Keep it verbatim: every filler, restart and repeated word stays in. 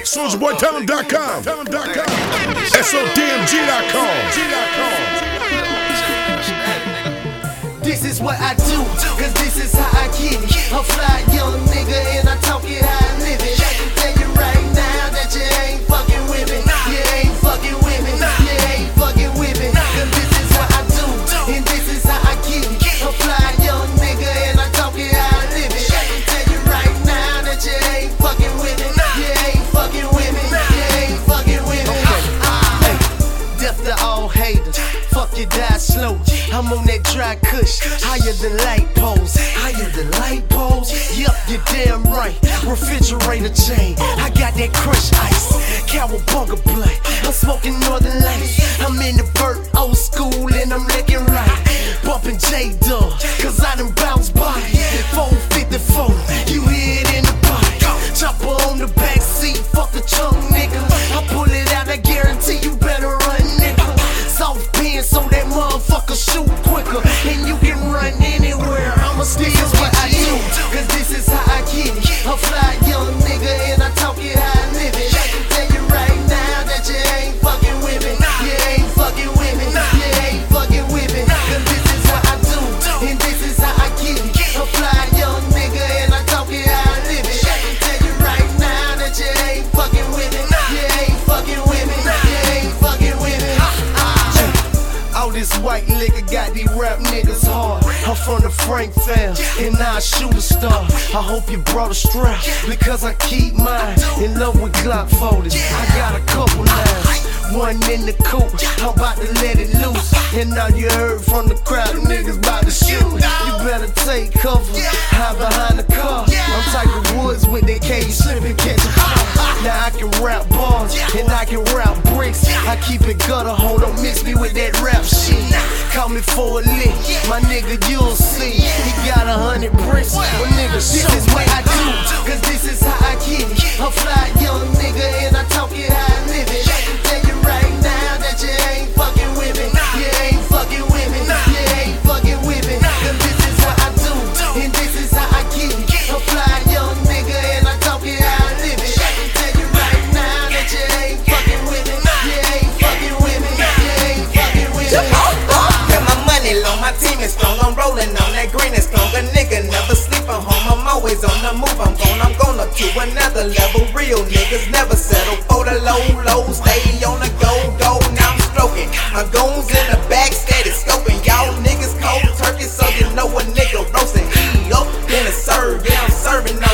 Soulja Boy Town dot com. S O D M G dot com. This is what I do, cause this is how I get it. I'm fly young nigga and I talk it how I live it. I can tell you right now that you ain't fucking with me. You ain't fucking with me. You ain't fucking with me. Cause this is what I do, and this is how I get it. I'm fly young nigga and I talk it how I live it. I can tell you right now that you ain't fucking with me. You ain't fucking with me. You ain't fucking with me. Hey, death to all haters. Fuck you, die slow. I'm on that dry kush, higher than light poles. Higher than light poles? Yup, you're damn right. Refrigerator chain, I got that crushed ice. Cowabunga blunt, I'm smoking Northern Lights. I'm in the vert, old school, and I'm licking right. Bumping J-Dub, cause I done bounced body. four fifty-four, you hear it in the body. Chopper on the back seat, fuck the trunk, nigga. I pull it out, I guarantee you better run, nigga. Soft pin so that motherfucker shoot quicker, and you can run anywhere. I'ma still this is what I do, cause this is how I get it. I'm fly young nigga and I talk it how I live it. I can tell you right now that you ain't fucking with me. You ain't fucking with me. You ain't fucking with me. Cause this is what I do, and this is how I get it. I'm fly young nigga and I talk it how I live it. I can tell you right now that you ain't fucking with me. You ain't fucking with me. You ain't fucking with me. All this white liquor got these rap niggas hard. I'm from the Frank fam, and now I shoot a star. I hope you brought a strap, because I keep mine in love with Glock forties. I got a couple lines, one in the coop. I'm about to let it loose, and now you heard from the crowd, the niggas about to shoot. You better take cover, hide behind the car. I'm Tiger Woods with that K, you slip and catch a car. Now I can rap bars, and I can rap bricks. I keep it gutter, hold on, mix me with that rap shit. Call me for a lick, my nigga, you'll see. He got a hundred bricks, well nigga, this is what I do, cause this is how I get it. I'm fly young nigga and I talk it how I live it. I can tell you right now that you ain't fucking with me. You ain't fucking with me. You ain't fucking with me. Cause this is what I do, and this is how I get it. I'm fly young nigga and I talk it how I live it. I can tell you right now that you ain't fucking with me. You ain't fucking with me. You ain't fucking with me. Got my money low, my team is strong. I'm rolling on that green and strong. A nigga never sleep at home. I'm always on the move. I'm gone, I'm going up to another level. Real niggas never settle for the low, low. Stay on the go, go. Now I'm stroking. My goons in the back, steady scoping. Y'all niggas cold turkey, so you know a nigga roasting. Eat up, then it's served. Yeah, I'm serving.